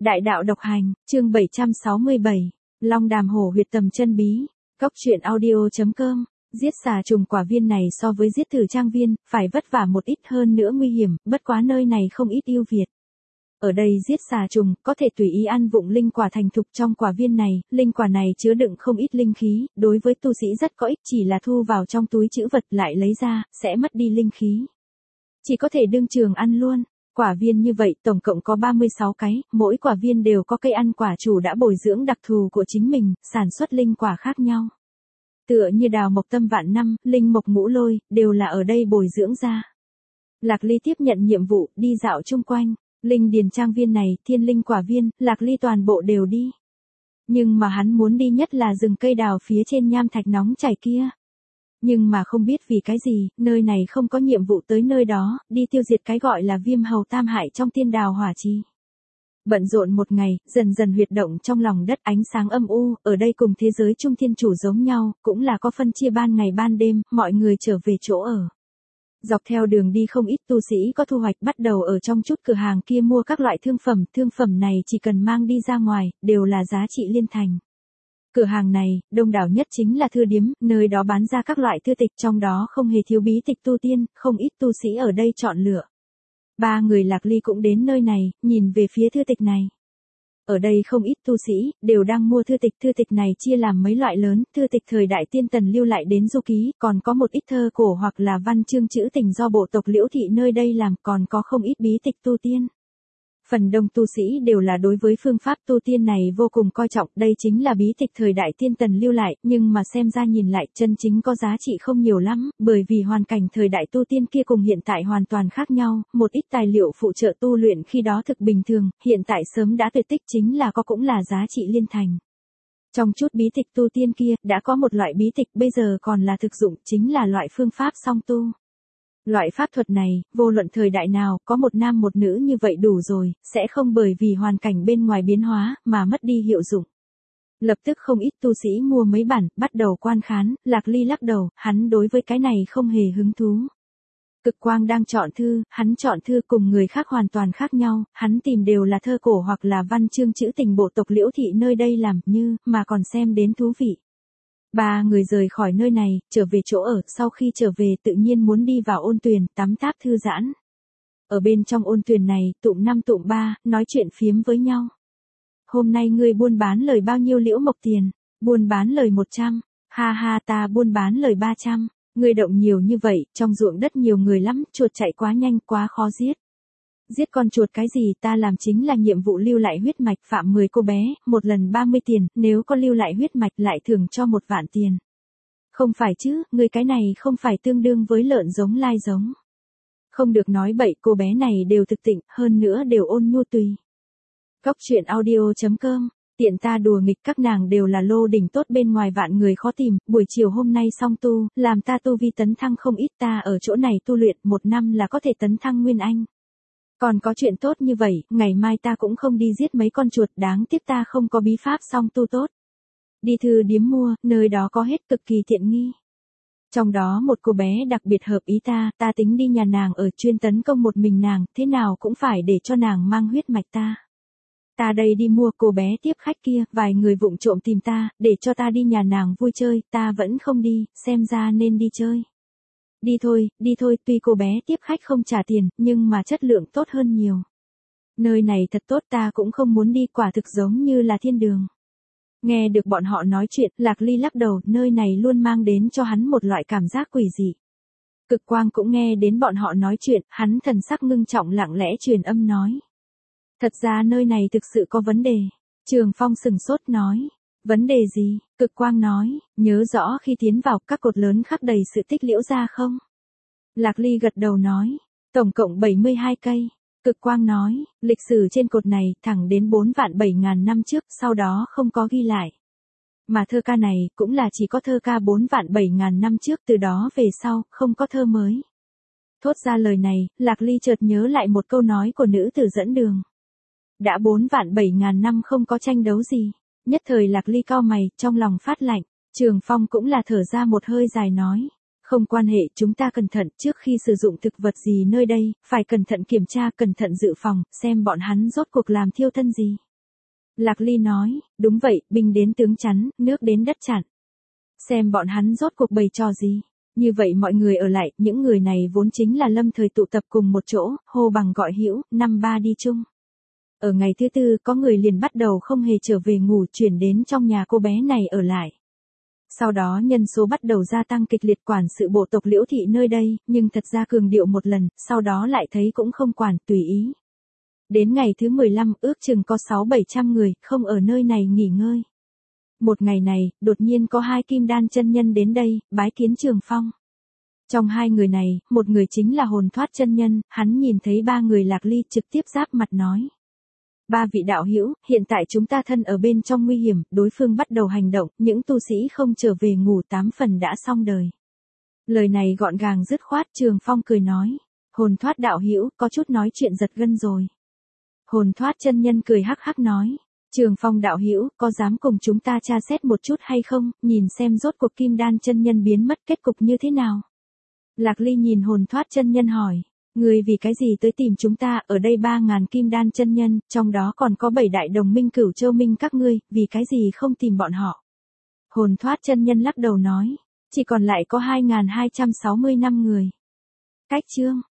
Đại đạo độc hành, chương 767, Long Đàm Hổ huyệt tầm chân bí, Cốc truyện audio.com. Giết xà trùng quả viên này so với giết thử trang viên, phải vất vả một ít hơn nữa nguy hiểm, bất quá nơi này không ít ưu việt. Ở đây giết xà trùng, có thể tùy ý ăn vụng linh quả thành thục trong quả viên này, linh quả này chứa đựng không ít linh khí, đối với tu sĩ rất có ích, chỉ là thu vào trong túi trữ vật lại lấy ra, sẽ mất đi linh khí. Chỉ có thể đương trường ăn luôn. Quả viên như vậy tổng cộng có 36 cái, mỗi quả viên đều có cây ăn quả chủ đã bồi dưỡng đặc thù của chính mình, sản xuất linh quả khác nhau. Tựa như đào mộc tâm vạn năm, linh mộc ngũ lôi, đều là ở đây bồi dưỡng ra. Lạc Ly tiếp nhận nhiệm vụ, đi dạo chung quanh, linh điền trang viên này, thiên linh quả viên, Lạc Ly toàn bộ đều đi. Nhưng mà hắn muốn đi nhất là rừng cây đào phía trên nham thạch nóng chảy kia. Nhưng mà không biết vì cái gì, nơi này không có nhiệm vụ tới nơi đó, đi tiêu diệt cái gọi là viêm hầu tam hại trong tiên đào hỏa chi. Bận rộn một ngày, dần dần huyệt động trong lòng đất ánh sáng âm u, ở đây cùng thế giới trung thiên chủ giống nhau, cũng là có phân chia ban ngày ban đêm, mọi người trở về chỗ ở. Dọc theo đường đi không ít tu sĩ có thu hoạch bắt đầu ở trong chút cửa hàng kia mua các loại thương phẩm này chỉ cần mang đi ra ngoài, đều là giá trị liên thành. Cửa hàng này, đông đảo nhất chính là thư điếm, nơi đó bán ra các loại thư tịch, trong đó không hề thiếu bí tịch tu tiên, không ít tu sĩ ở đây chọn lựa. Ba người Lạc Ly cũng đến nơi này, nhìn về phía thư tịch này. Ở đây không ít tu sĩ, đều đang mua thư tịch này chia làm mấy loại lớn, thư tịch thời đại tiên tần lưu lại đến du ký, còn có một ít thơ cổ hoặc là văn chương trữ tình do bộ tộc Liễu Thị nơi đây làm, còn có không ít bí tịch tu tiên. Phần đông tu sĩ đều là đối với phương pháp tu tiên này vô cùng coi trọng, đây chính là bí tịch thời đại tiên tần lưu lại, nhưng mà xem ra nhìn lại chân chính có giá trị không nhiều lắm, bởi vì hoàn cảnh thời đại tu tiên kia cùng hiện tại hoàn toàn khác nhau, một ít tài liệu phụ trợ tu luyện khi đó thực bình thường, hiện tại sớm đã tuyệt tích, chính là có cũng là giá trị liên thành. Trong chút bí tịch tu tiên kia, đã có một loại bí tịch bây giờ còn là thực dụng, chính là loại phương pháp song tu. Loại pháp thuật này, vô luận thời đại nào, có một nam một nữ như vậy đủ rồi, sẽ không bởi vì hoàn cảnh bên ngoài biến hóa, mà mất đi hiệu dụng. Lập tức không ít tu sĩ mua mấy bản, bắt đầu quan khán, Lạc Ly lắc đầu, hắn đối với cái này không hề hứng thú. Cực Quang đang chọn thư, hắn chọn thư cùng người khác hoàn toàn khác nhau, hắn tìm đều là thơ cổ hoặc là văn chương trữ tình bộ tộc Liễu Thị nơi đây làm như, mà còn xem đến thú vị. Ba người rời khỏi nơi này, trở về chỗ ở, sau khi trở về tự nhiên muốn đi vào ôn tuyền, tắm tháp thư giãn. Ở bên trong ôn tuyền này, tụm 5 tụm 3, nói chuyện phiếm với nhau. Hôm nay ngươi buôn bán lời bao nhiêu liễu mộc tiền? Buôn bán lời 100, ha ha ta buôn bán lời 300, ngươi động nhiều như vậy, trong ruộng đất nhiều người lắm, chuột chạy quá nhanh quá khó giết. Giết con chuột cái gì, ta làm chính là nhiệm vụ lưu lại huyết mạch, phạm 10 cô bé, một lần 30 tiền, nếu có lưu lại huyết mạch lại thưởng cho 1 vạn tiền. Không phải chứ, người cái này không phải tương đương với lợn giống lai giống. Không được nói bậy, cô bé này đều thực tịnh, hơn nữa đều ôn nhu tùy. Cốc truyện audio.com, tiện ta đùa nghịch các nàng đều là lô đỉnh tốt bên ngoài vạn người khó tìm, buổi chiều hôm nay xong tu, làm ta tu vi tấn thăng không ít, ta ở chỗ này tu luyện 1 năm là có thể tấn thăng nguyên anh. Còn có chuyện tốt như vậy, ngày mai ta cũng không đi giết mấy con chuột, đáng tiếc ta không có bí pháp song tu tốt. Đi thư điếm mua, nơi đó có hết cực kỳ tiện nghi. Trong đó một cô bé đặc biệt hợp ý ta tính đi nhà nàng ở chuyên tấn công một mình nàng, thế nào cũng phải để cho nàng mang huyết mạch ta. Ta đây đi mua, cô bé tiếp khách kia, vài người vụng trộm tìm ta, để cho ta đi nhà nàng vui chơi, ta vẫn không đi, xem ra nên đi chơi. Đi thôi, tuy cô bé tiếp khách không trả tiền, nhưng mà chất lượng tốt hơn nhiều. Nơi này thật tốt, ta cũng không muốn đi, quả thực giống như là thiên đường. Nghe được bọn họ nói chuyện, Lạc Ly lắc đầu, nơi này luôn mang đến cho hắn một loại cảm giác quỷ dị. Cực Quang cũng nghe đến bọn họ nói chuyện, hắn thần sắc ngưng trọng lặng lẽ truyền âm nói. Thật ra nơi này thực sự có vấn đề. Trường Phong sừng sốt nói. Vấn đề gì? Cực Quang nói, nhớ rõ khi tiến vào các cột lớn khắc đầy sự tích Liễu gia không? Lạc Ly gật đầu nói, tổng cộng 72 cây. Cực Quang nói, lịch sử trên cột này thẳng đến 4 vạn 7 ngàn năm trước, sau đó không có ghi lại. Mà thơ ca này cũng là chỉ có thơ ca 4 vạn 7 ngàn năm trước, từ đó về sau, không có thơ mới. Thốt ra lời này, Lạc Ly chợt nhớ lại một câu nói của nữ tử dẫn đường. Đã 4 vạn 7 ngàn năm không có tranh đấu gì. Nhất thời Lạc Ly cau mày, trong lòng phát lạnh. Trường Phong cũng là thở ra một hơi dài nói. Không quan hệ, chúng ta cẩn thận, trước khi sử dụng thực vật gì nơi đây, phải cẩn thận kiểm tra, cẩn thận dự phòng, xem bọn hắn rốt cuộc làm thiêu thân gì. Lạc Ly nói, đúng vậy, binh đến tướng chắn, nước đến đất chặn. Xem bọn hắn rốt cuộc bày trò gì. Như vậy mọi người ở lại, những người này vốn chính là lâm thời tụ tập cùng một chỗ, hô bằng gọi hữu, năm ba đi chung. Ở ngày thứ tư, có người liền bắt đầu không hề trở về ngủ, chuyển đến trong nhà cô bé này ở lại. Sau đó nhân số bắt đầu gia tăng kịch liệt, quản sự bộ tộc Liễu thị nơi đây, nhưng thật ra cường điệu một lần, sau đó lại thấy cũng không quản, tùy ý. Đến ngày thứ 15, ước chừng có 600-700 người, không ở nơi này nghỉ ngơi. Một ngày này, đột nhiên có 2 kim đan chân nhân đến đây, bái kiến Trường Phong. Trong 2 người này, một người chính là Hồn Thoát chân nhân, hắn nhìn thấy 3 người Lạc Ly trực tiếp giáp mặt nói. 3 vị đạo hữu, hiện tại chúng ta thân ở bên trong nguy hiểm, đối phương bắt đầu hành động, những tu sĩ không trở về ngủ 8 phần đã xong đời. Lời này gọn gàng dứt khoát, Trường Phong cười nói. Hồn Thoát đạo hữu, có chút nói chuyện giật gân rồi. Hồn Thoát chân nhân cười hắc hắc nói. Trường Phong đạo hữu, có dám cùng chúng ta tra xét một chút hay không, nhìn xem rốt cuộc kim đan chân nhân biến mất kết cục như thế nào. Lạc Ly nhìn Hồn Thoát chân nhân hỏi. Người vì cái gì tới tìm chúng ta, ở đây 3.000 kim đan chân nhân, trong đó còn có 7 đại đồng minh Cửu Châu Minh các ngươi, vì cái gì không tìm bọn họ. Hồn Thoát chân nhân lắc đầu nói, chỉ còn lại có 2.265 người. Cách chương